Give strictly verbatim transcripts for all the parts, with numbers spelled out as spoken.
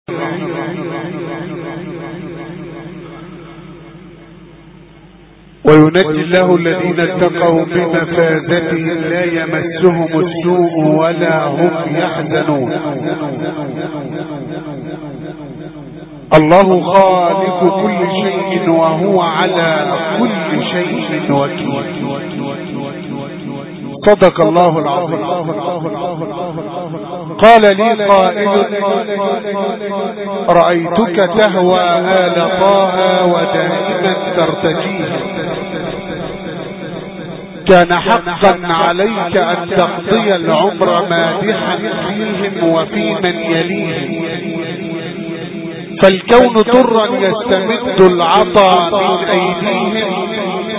وينجي الله الذين اتقوا بمفازتهم لا يمسهم السوء ولا هم يحزنون. الله خالق كل شيء وهو على كل شيء وكيل. صدق الله العظيم. قال لي قائل: رأيتك تهوى آل طه ودائما ترتجيها، كان حقا عليك أن تقضي العمر مادحا فيهم وفي من يليهم، فالكون طرا يستمد العطا من أيديهم.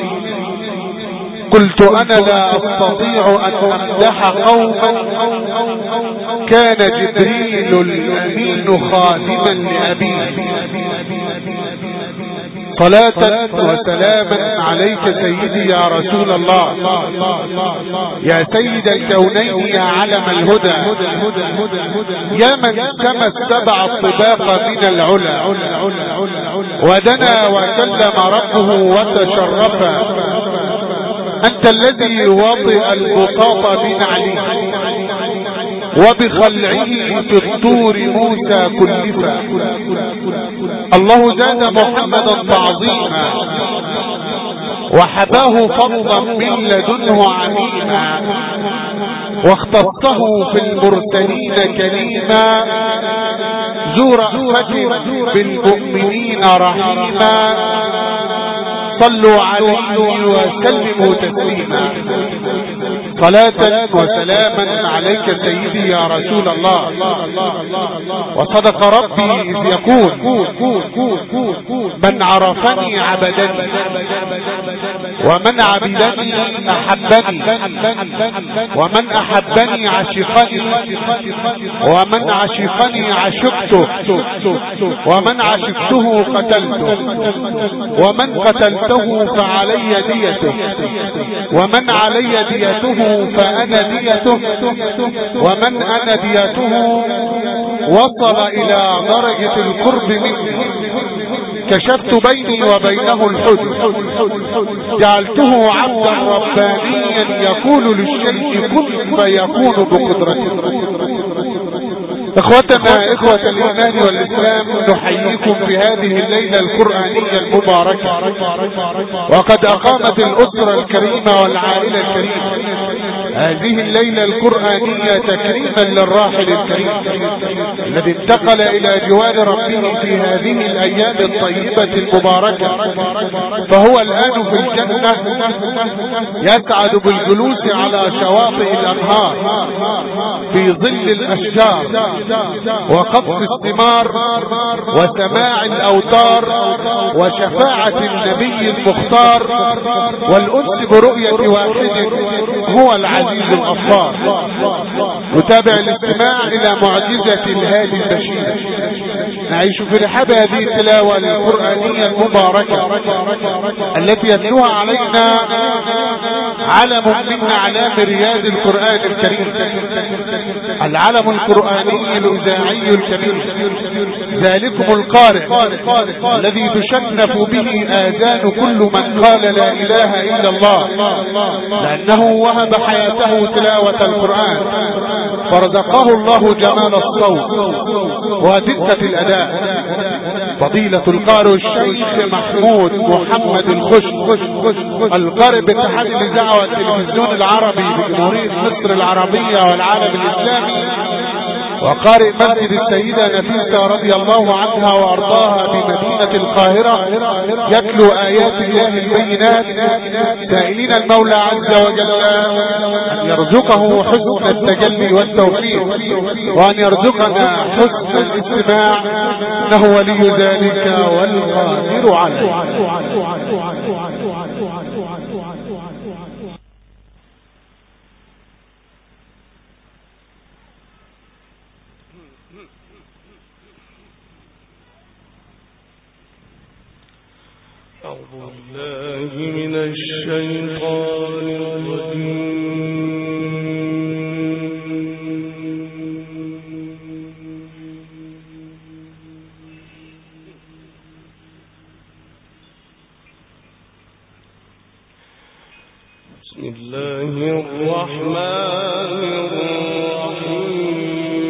قلت أنا لا أستطيع أن أمدح قوما كان جبريل الأمين خادما لأبيه. صلاة وسلاما عليك سيدي يا رسول الله، يا سيد الكونين، يا علم الهدى، يا من سمى السبع الطباق من العلا ودنا وكلم ربه وتشرفا. أنت الذي وطئ البساط بنعله وبخلعه في الطور موسى كلفا. الله زاد محمدا تعظيما وحباه فضلا من لدنه عميما، واختصه في المرسلين كريما، ذو رأفة بالمؤمنين رحيما. صلوا عليه وسلموا تسليما. صلاة وسلاما عليك سيدي يا رسول الله. وصدق ربي إذ يقول: من عرفني عبدني ومن عبدني أحبني ومن أحبني عشقني ومن عشقني عشقته ومن عشقته قتلته ومن قتلته فعلي ديته ومن علي ديته فأنا ديته ومن أنا ديته وصل إلى درجة القرب مني. كشفت بيني وبينه الحدود، جعلته عبدا ربانيا يقول للشيء كن فيكون بقدرته. اخوتنا اخوة الايمان والاسلام، نحييكم في هذه الليلة القرآنية المباركة، وقد اقامت الاسرة الكريمة والعائلة الكريمة هذه الليلة القرآنية تكريما للراحل الكريم الذي انتقل الى جوار ربه في هذه الايام الطيبة المباركة، فهو الان في الجنة يسعد بالجلوس على شواطئ الانهار في ظل الاشجار وقطف الثمار وسماع الأوتار وشفاعة النبي المختار والأنس برؤية واحد هو العزيز الغفار. نتابع الاستماع إلى معجزة الهادي البشير. نعيش في رحاب هذه التلاوة القرآنية المباركة التي يتلوها علينا علم من أعلام رياض القرآن الكريم، العلم القرآني الإذاعي الكبير، ذلكم القارئ الذي تشنف به آذان كل من قال لا إله إلا الله، لأنه وهب حياته تلاوة القرآن فرزقه الله جمال الصوت ودقة الأداء. فضيلة القارئ الشيخ محمود محمد الخش، القارئ باتحاد الإذاعة والتلفزيون العربي بجمهورية مصر العربية والعالم الإسلامي، وقارئ مسجد السيدة نفيسة رضي الله عنها وأرضاها بمدينة القاهرة، يتلو آيات الله البينات، سائلين المولى عز وجل أن يرزقه حسن التجلي والتوفيق، وأن يرزقنا حسن الاستماع، إنه ولي ذلك والقادر عليه. أعوذ بالله من الشيطان الرجيم. الله الرحمن الرحيم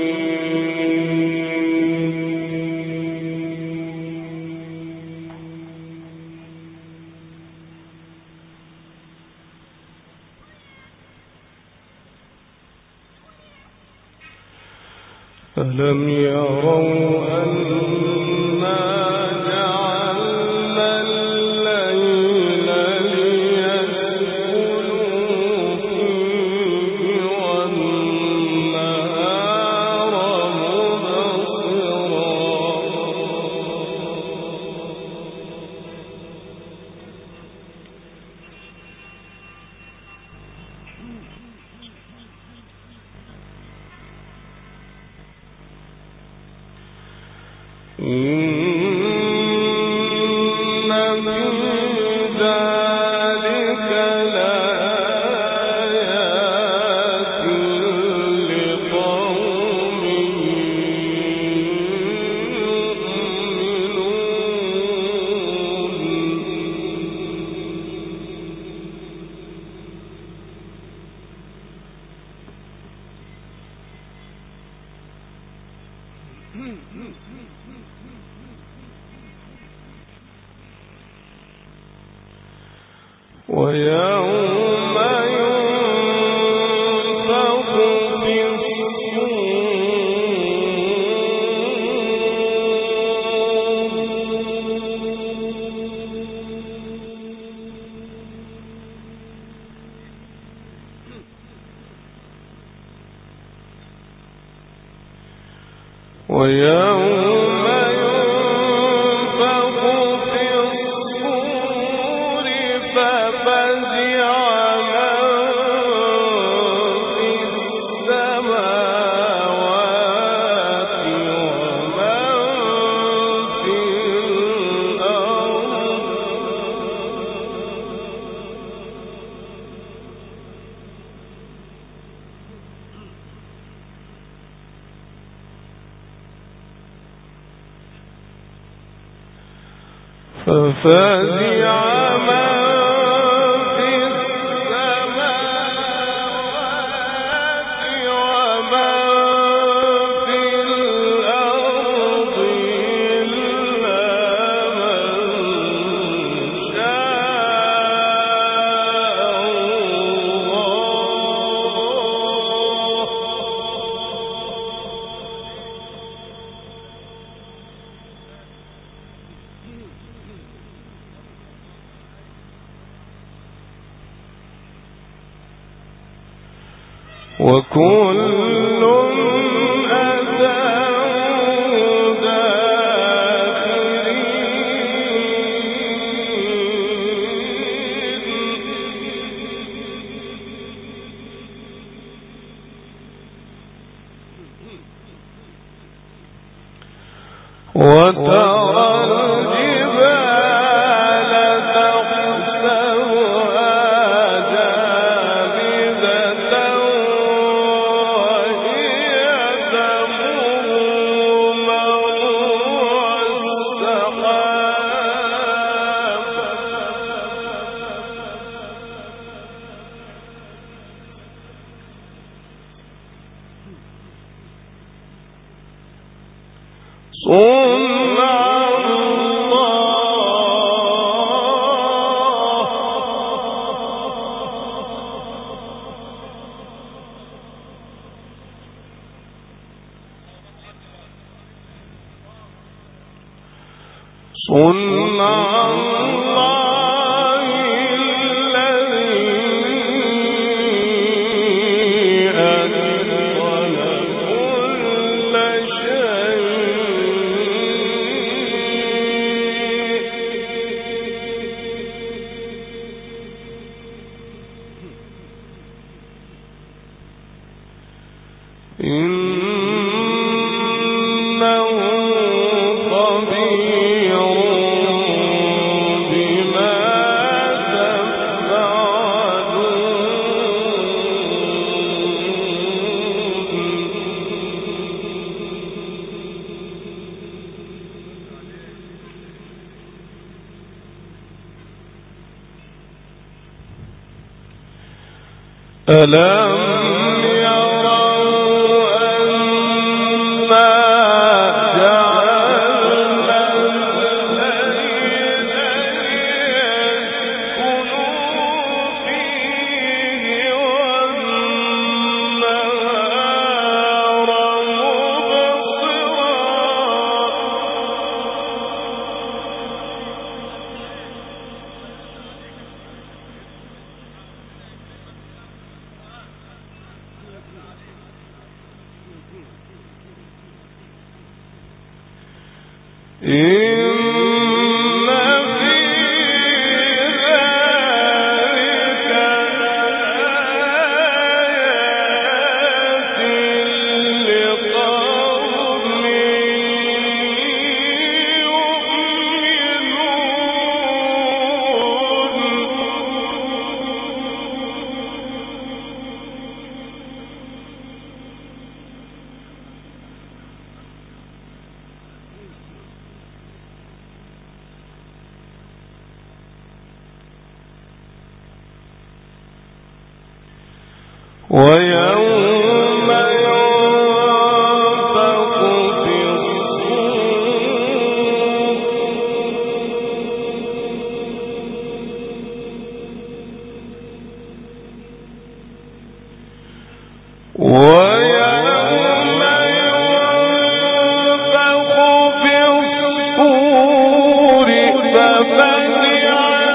ألم يروا أنا جعلنا الليل ليسكنوا فيه والنهار مبصرا ويوم ينفخ في الصور ويوم ينفخ في الصور ففزع من في السماوات ومن في الأرض ففزع من في السماوات ومن في الأرض إلا من شاء وكل أتاه داخرين وترى الجبال تحسبها جامدة وهي تمر مر السحاب صنع صنع الله الذي أتقن كل شيء إنه خبير ويوم ينفخ في الصور ويوم ينفخ في الصور ففزع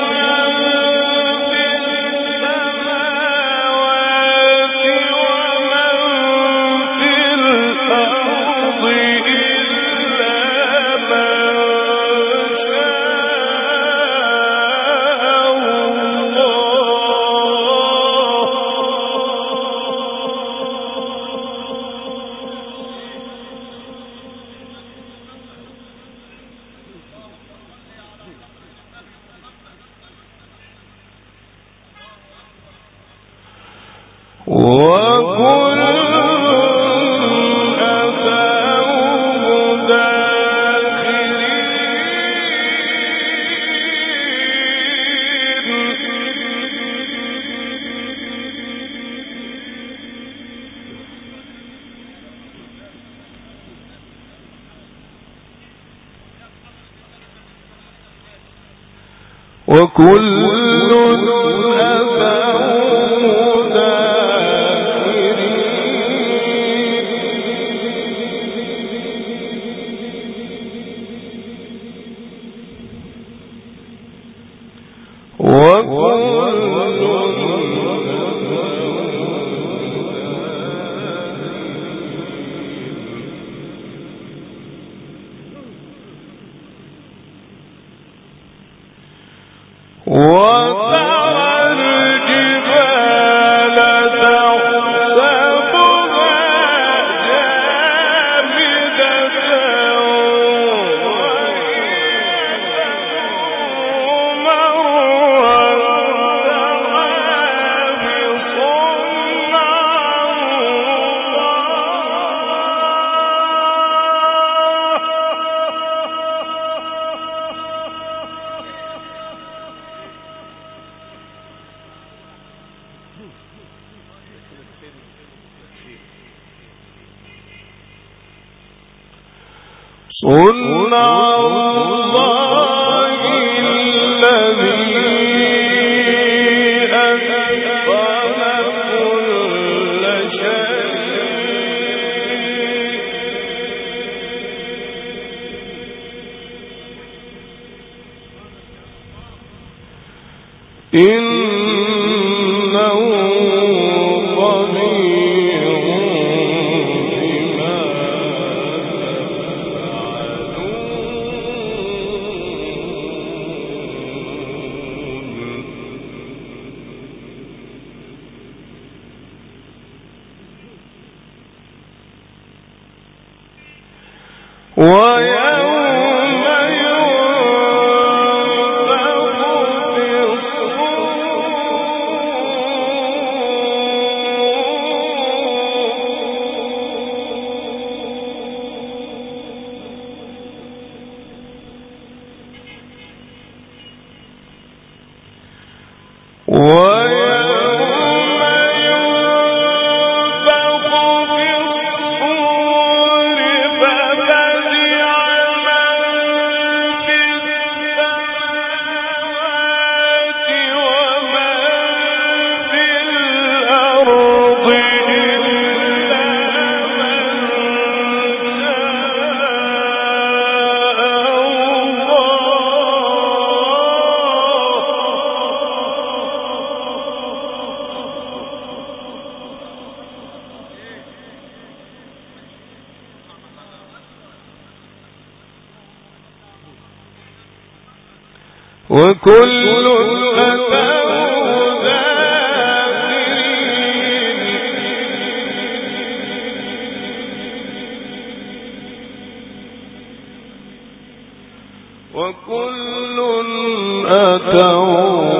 وكل صنع الله الذي أتقن كل شيء إنه ويوم ينفخ في الصور ويوم وكل أتوا وكل أتوا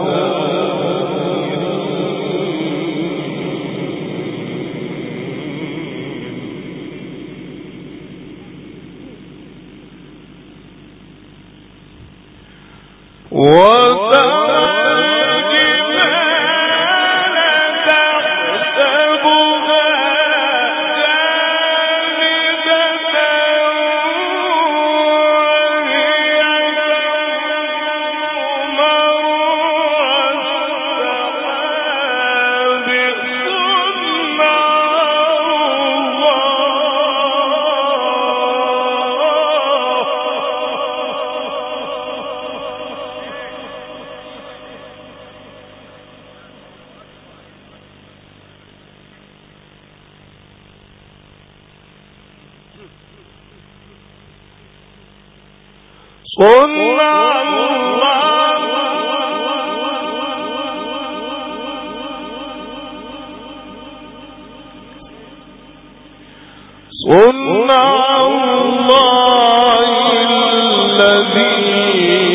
صنع الله صنع الله الذي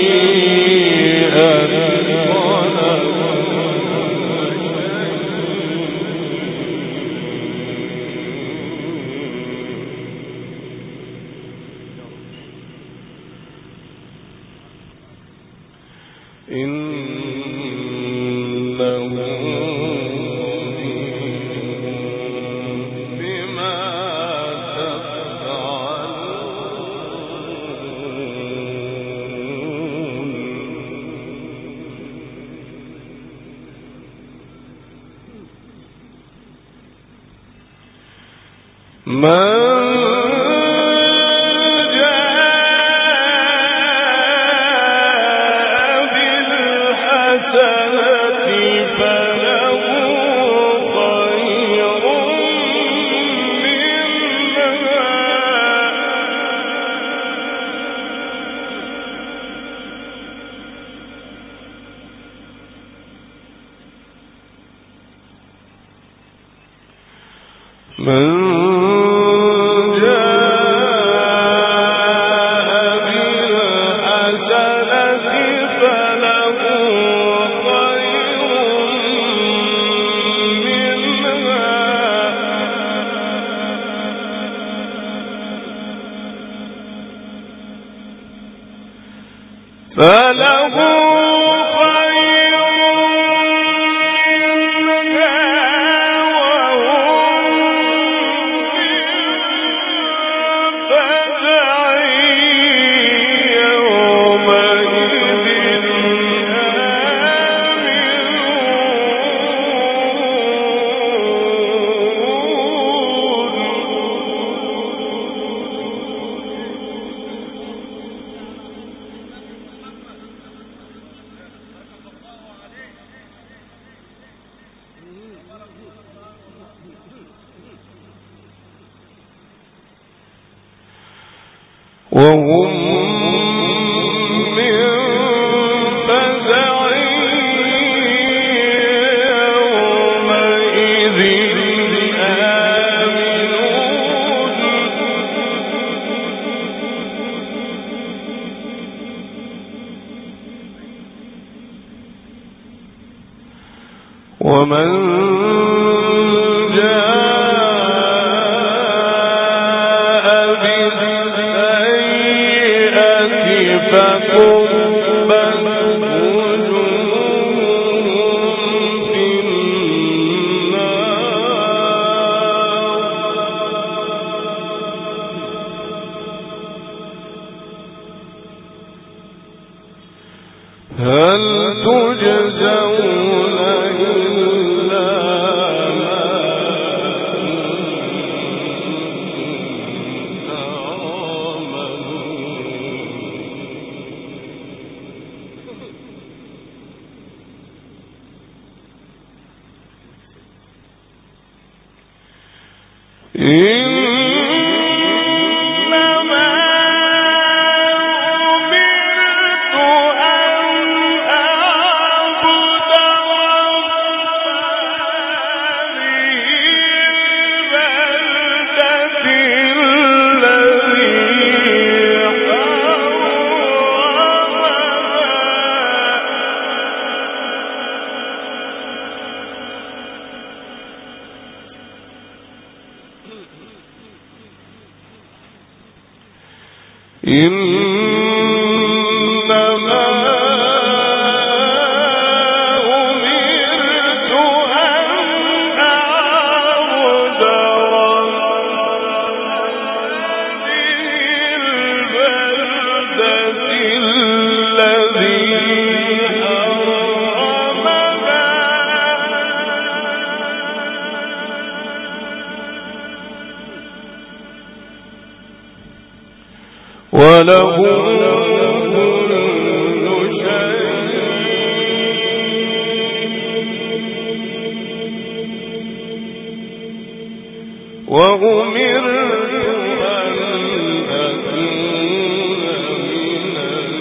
وهم من فزع يومئذ آمنون ومن إنما أمرت أن وله وأمرت أن أكون من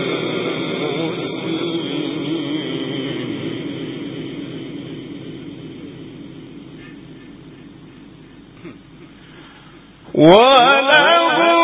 المسلمين وله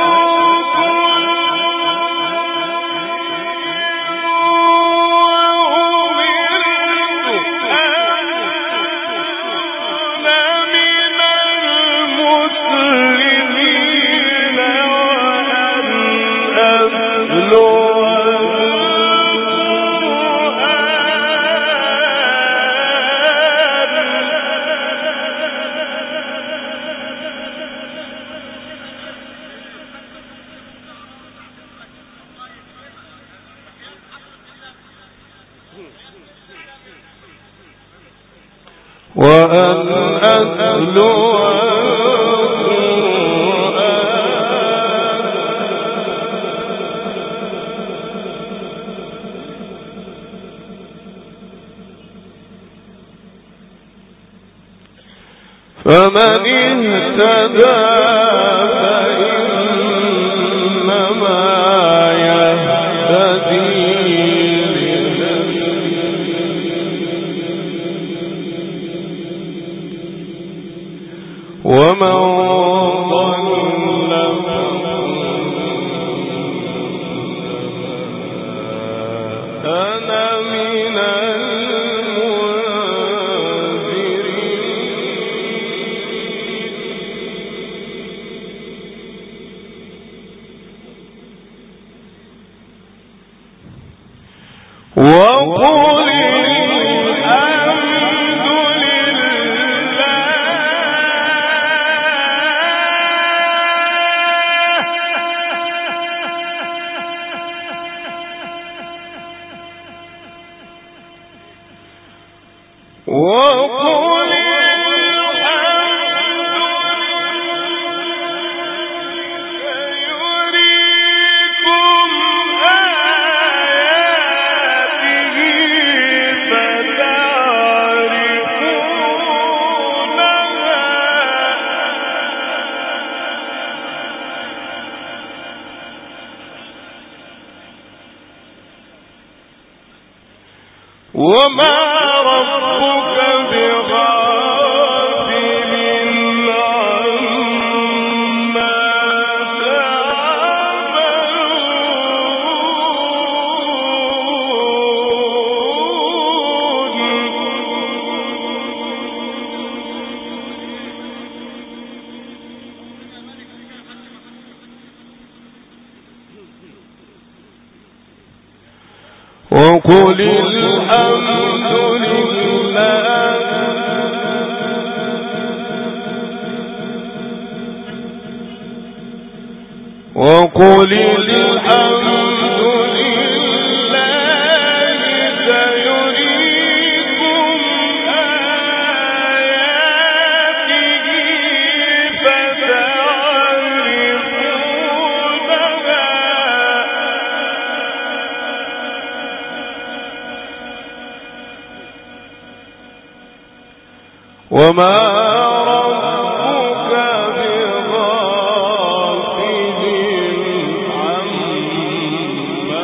وأن أتلو فمن اهتدى فإنما يهتدي ومن ضل أنا من المنذرين وقل وقل يريكم آياته فتعرفونها وما ربك بغافل عما تعملون وقل الحمد لله وقل الحمد لله سيريكم آياته فتعرفونها وما ربك بغافل عما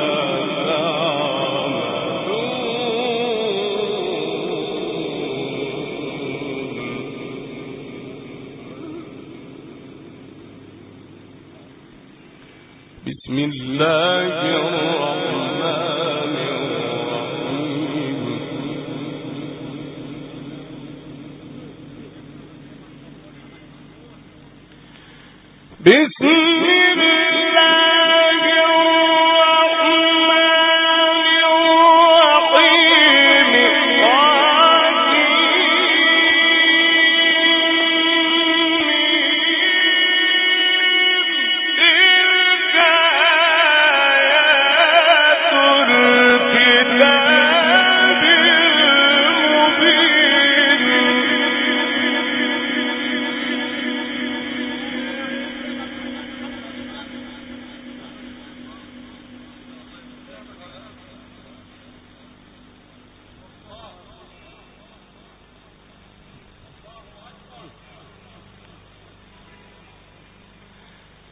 تعملون بسم الله الرحمن الرحيم بسم الله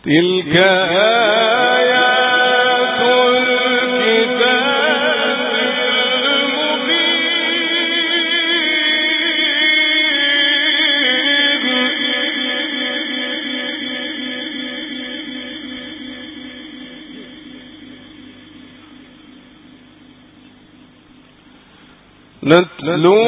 تلك آيات الكتاب المبين نتلو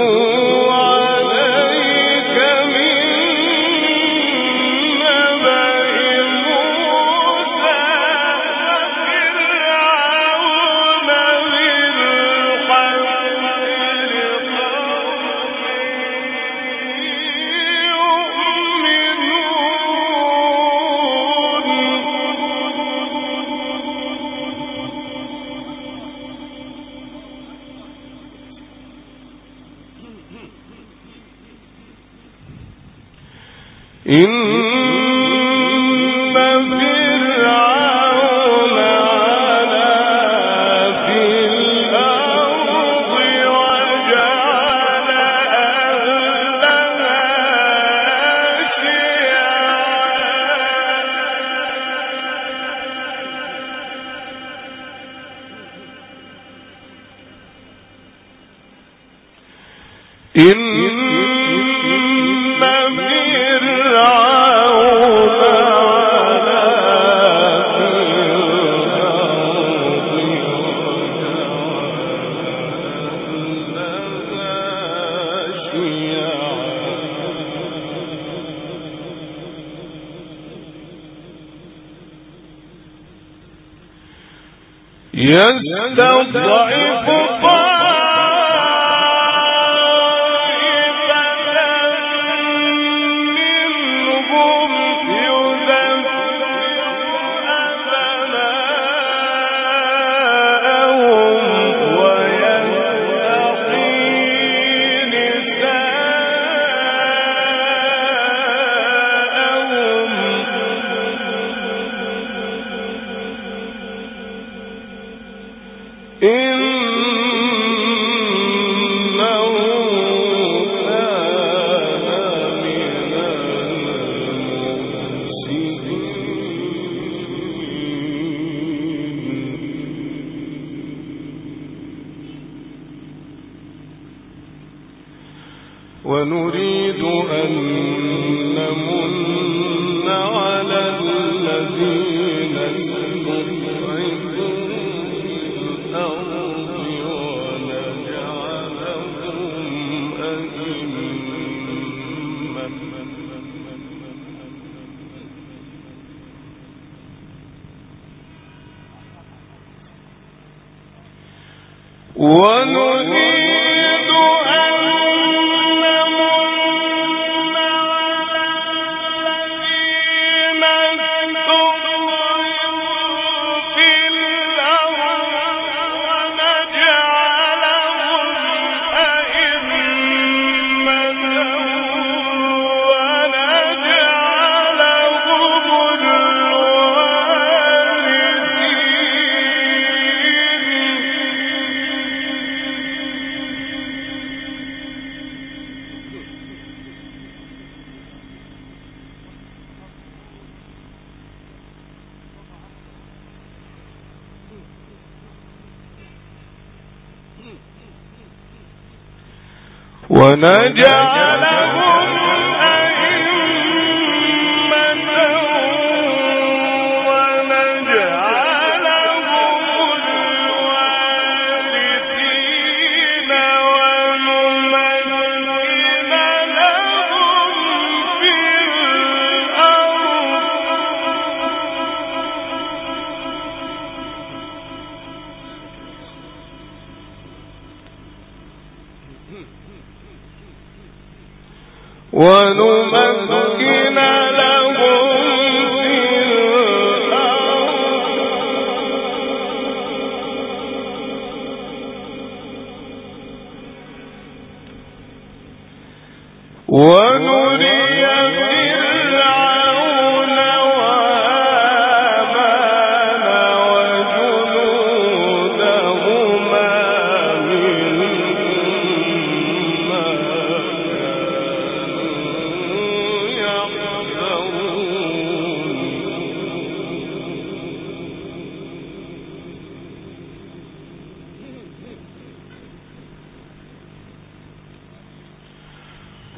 إن فرعون علا في الأرض وجعل أهلها شيعا إن يستضعف طائفة منهم يذبح أبناءهم ويستحيي نساءهم إنه كان من المفسدين ونريد أن نمن على الذين استضعفوا الأرض ونجعلهم أئمة ونريد أن نمن على الذين استضعفوا في الأرض ونجعلهم أئمة ونجعلهم الوارثين ونجعلهم أئمة ونجعلهم الوارثين ونمكن لهم في الأرض ونمكن لهم في الأرض ونري فرعون وهامان وجنودهما منهم ما كانوا يحذرون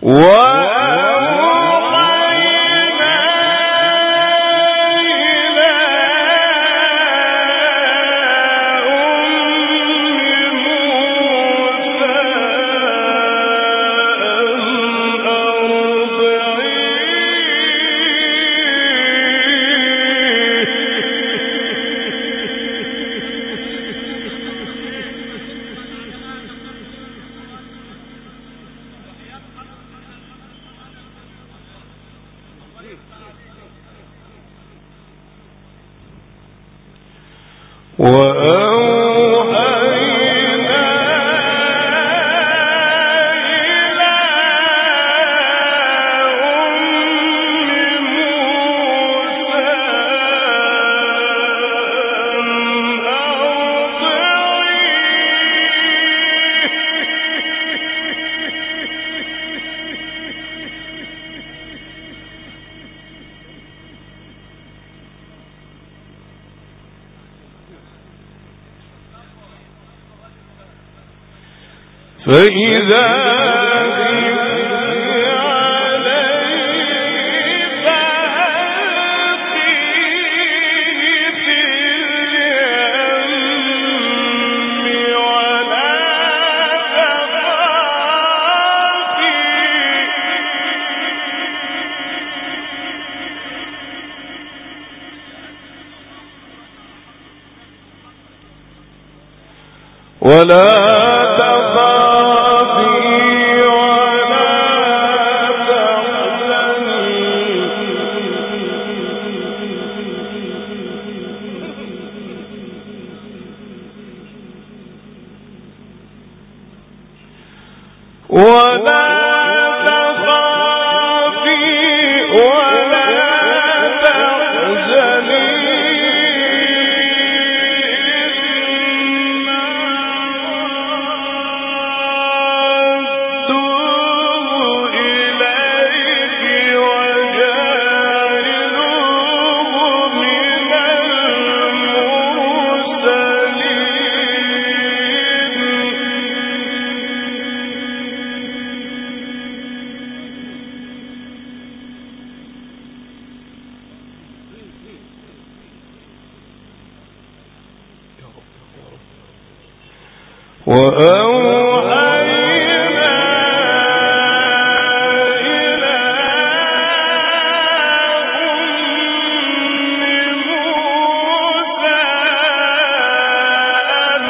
فإذا ولا تخافي ولا تحزني ولا تخافي ولا تحزني وأوحينا إلى أم موسى أن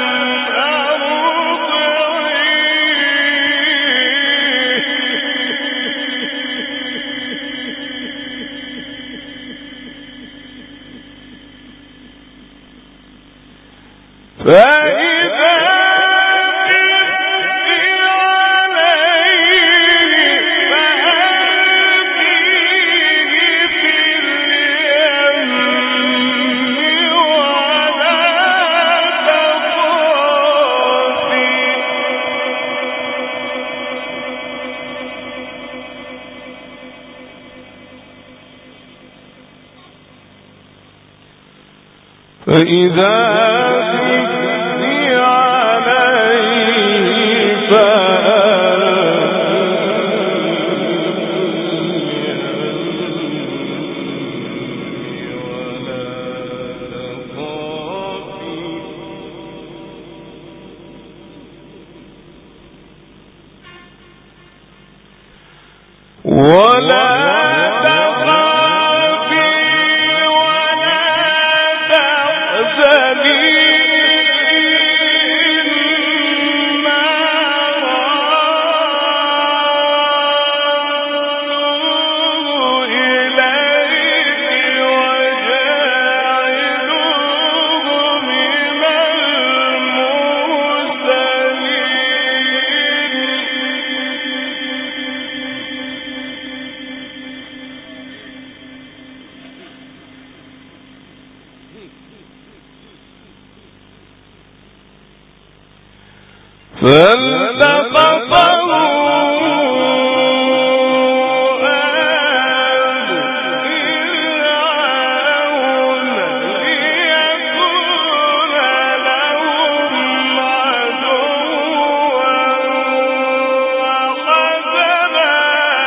أرضعيه فإذا فإذا خفتي عليه فألقيه ولا تخافي ولا فالتقطه آل فرعون ليكون لهم عدوا وحزنا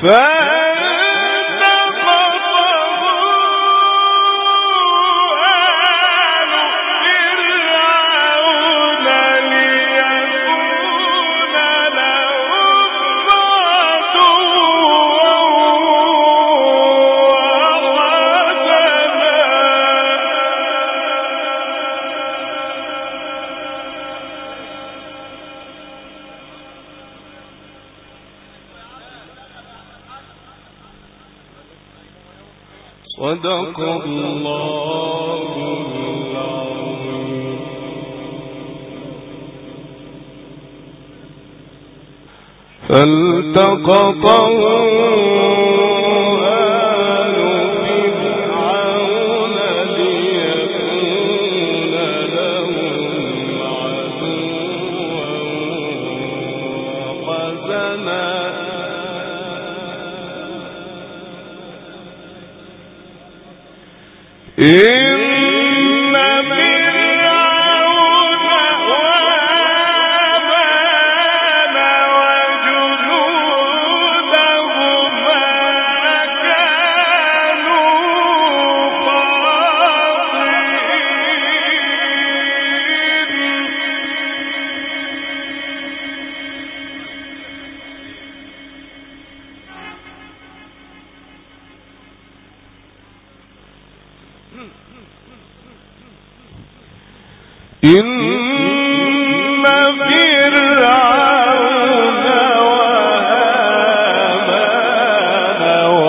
صدق الله العظيم. فالتقطه آل فرعون ليكون لهم عدوا وحزنا إن فرعون وهامان وجنودهما كانوا إن فرعون وهامان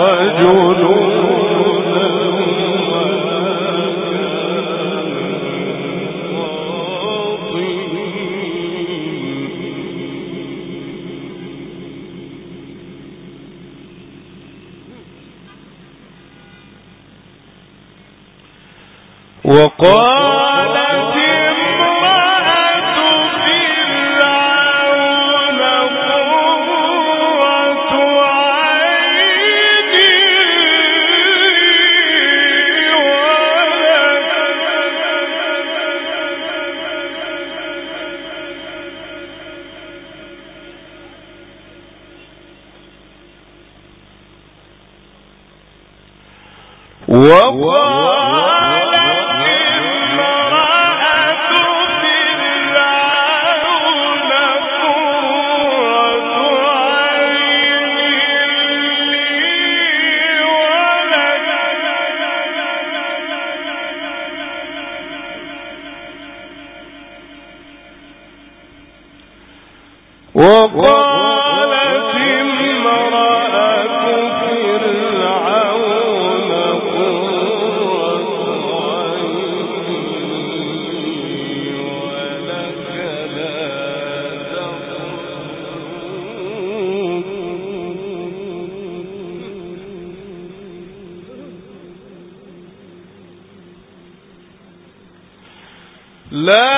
وجنودهما وقالت امرأة فرعون قرة عين لي ولك وقالت وقالت امرأة فرعون قرة عين ولك لا تقتلوه لا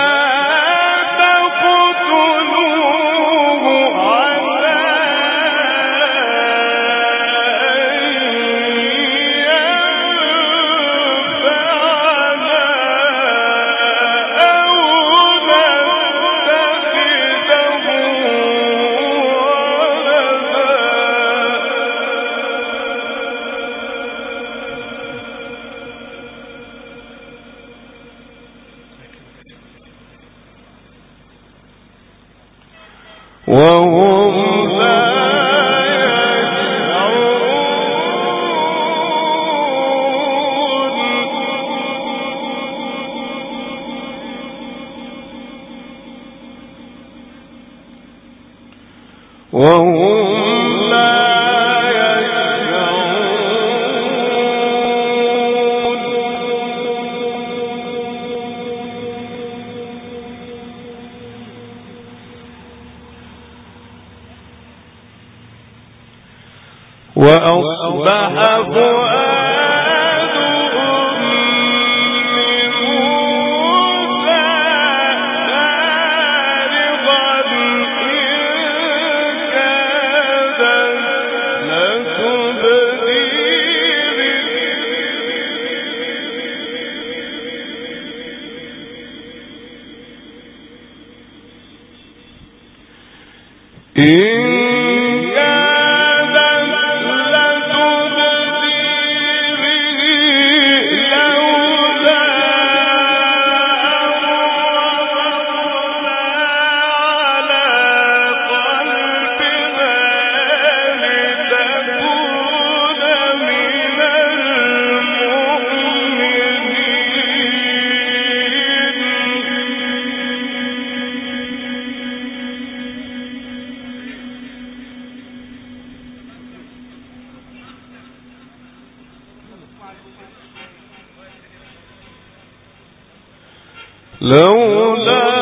وهم لا يشعرون وهم لا وأصبح فؤاد أم موسى فارغا إن كادت لتبدي به إن كادت لولا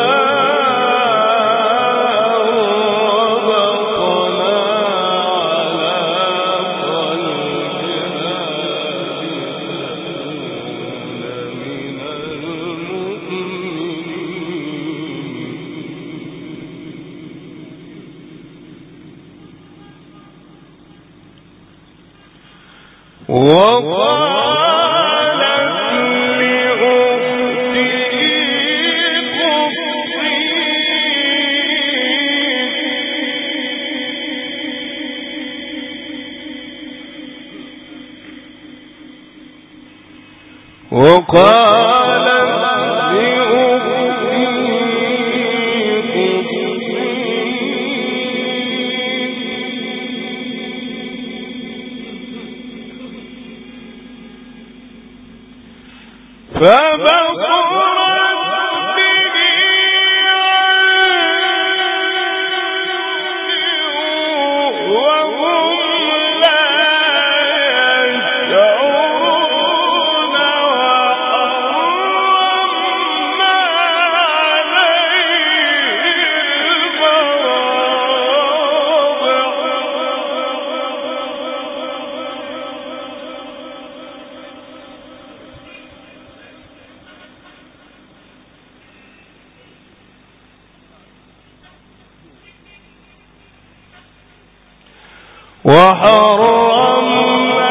وحرمنا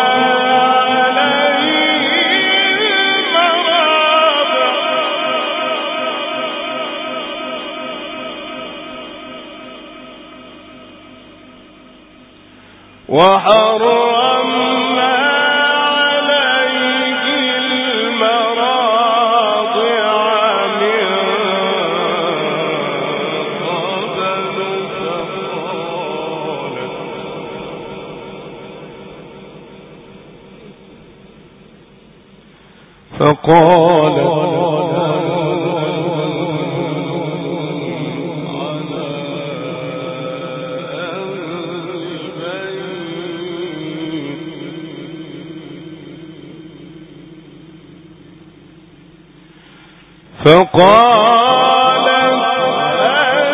عليه المراضع من قبل فقالت فقالت هل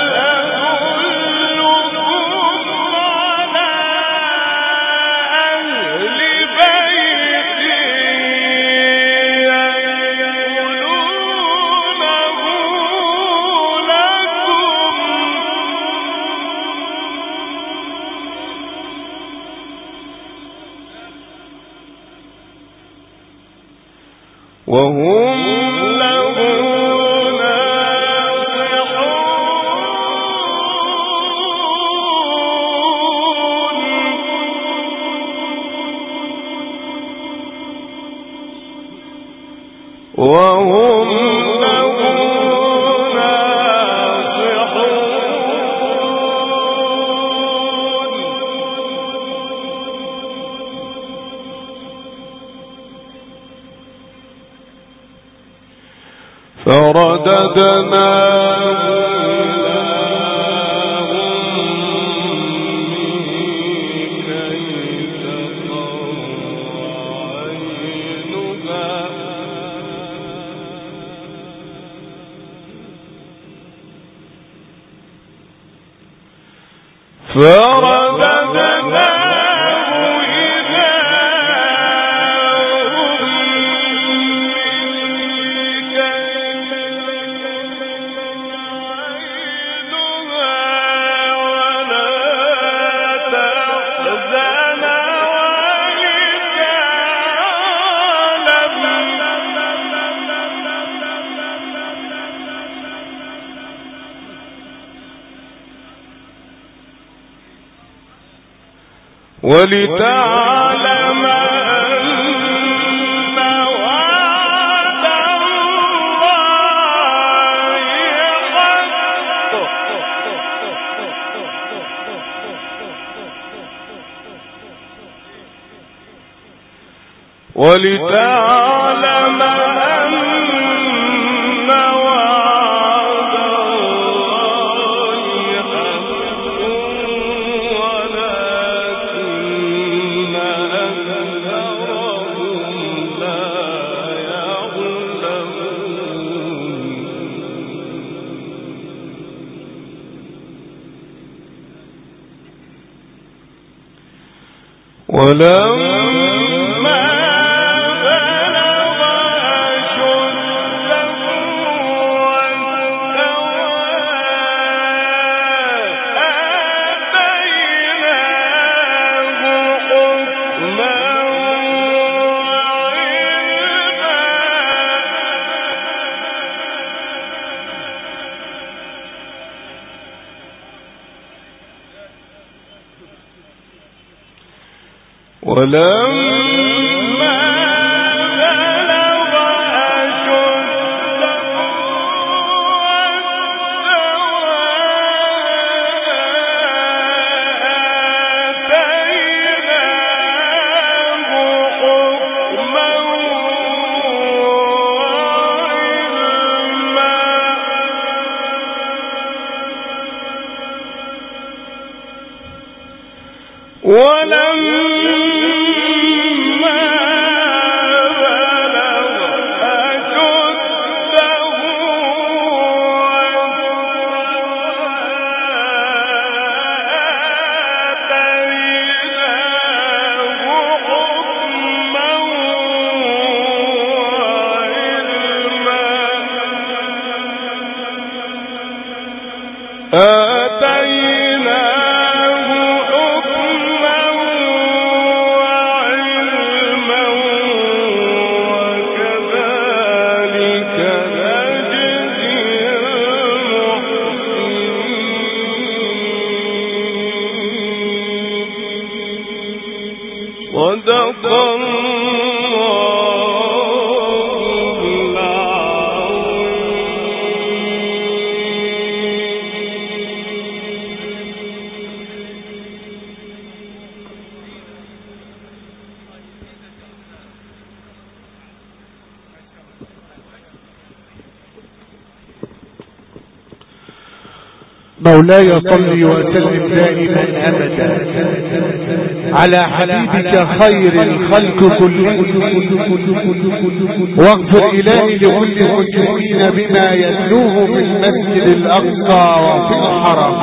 أدلكم على أهل بيت يكفلونه لكم وهم وهم له ناصحون فرددناه فرددناه إلى أمه ولتعلم أن وعد الله حق ولتعلم أن وعد الله حق ولكن أكثرهم لا يعلمون ولما بلغ أشده واستوى آتيناه حكما ولما بلغ أشده واستوى آتيناه حكما وعلما آتيناه حكما وعلما وكذلك نجزي المحسنين صدق مولاي صل وسلم دائما ابدا على حبيبك خير الخلق كلهم، واغفر الهي لكل المسلمين بما يتلوه في المسجد الاقصى وفي الحرم.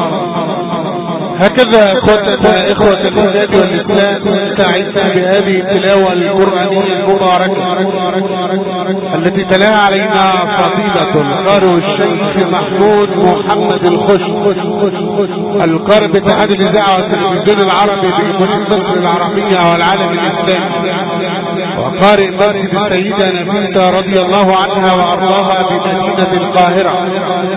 هكذا اخوتنا اخوة الاسلام والاسلام نستعد بهذه التلاوة القرآنية المباركة التي تلاها علينا فضيلة القارئ الشيخ محمود محمد الخش، القارئ باتحاد الاذاعة والتلفزيون العربي بجمهورية مصر العربية والعالم الاسلامي، وقارئ مسجد السيدة نفيسة رضي الله عنها وارضاها بمدينة القاهرة.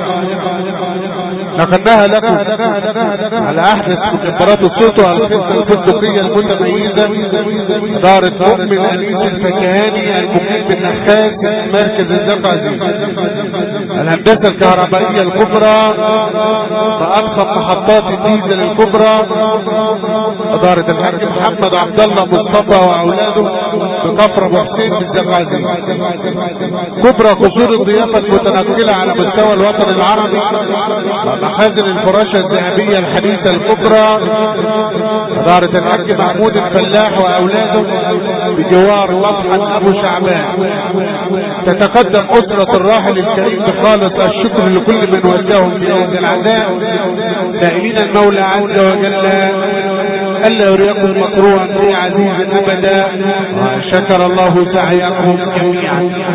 نقلناها لكم على احدث مجبرات الصوت والقصة الفندقية المتميزة دارة مؤمن انيس الفكهاني المقيم بالنخاس مركز الزقازي. الهندسة الكهربائية الكبرى فأضخم محطات الديزل الكبرى دارة الحاج محمد عبد الله مصطفى واولاده بكفر ابو حسين بالزقازي. كبرى قصور الضيافة المتنقلة على مستوى الوطن العربي، مخازن الفراشة الذهبية الحديثة الكبرى دارة الحاج محمود الفلاح واولاده بجوار مطحن ابو شعبان. تتقدم اسرة الراحل الكريم بخالص الشكر لكل من وجههم بهذا العزاء، سائلين المولى عز وجل الا يريكم مكروها في عزيز ابدا، وشكر الله سعيكم جميعا.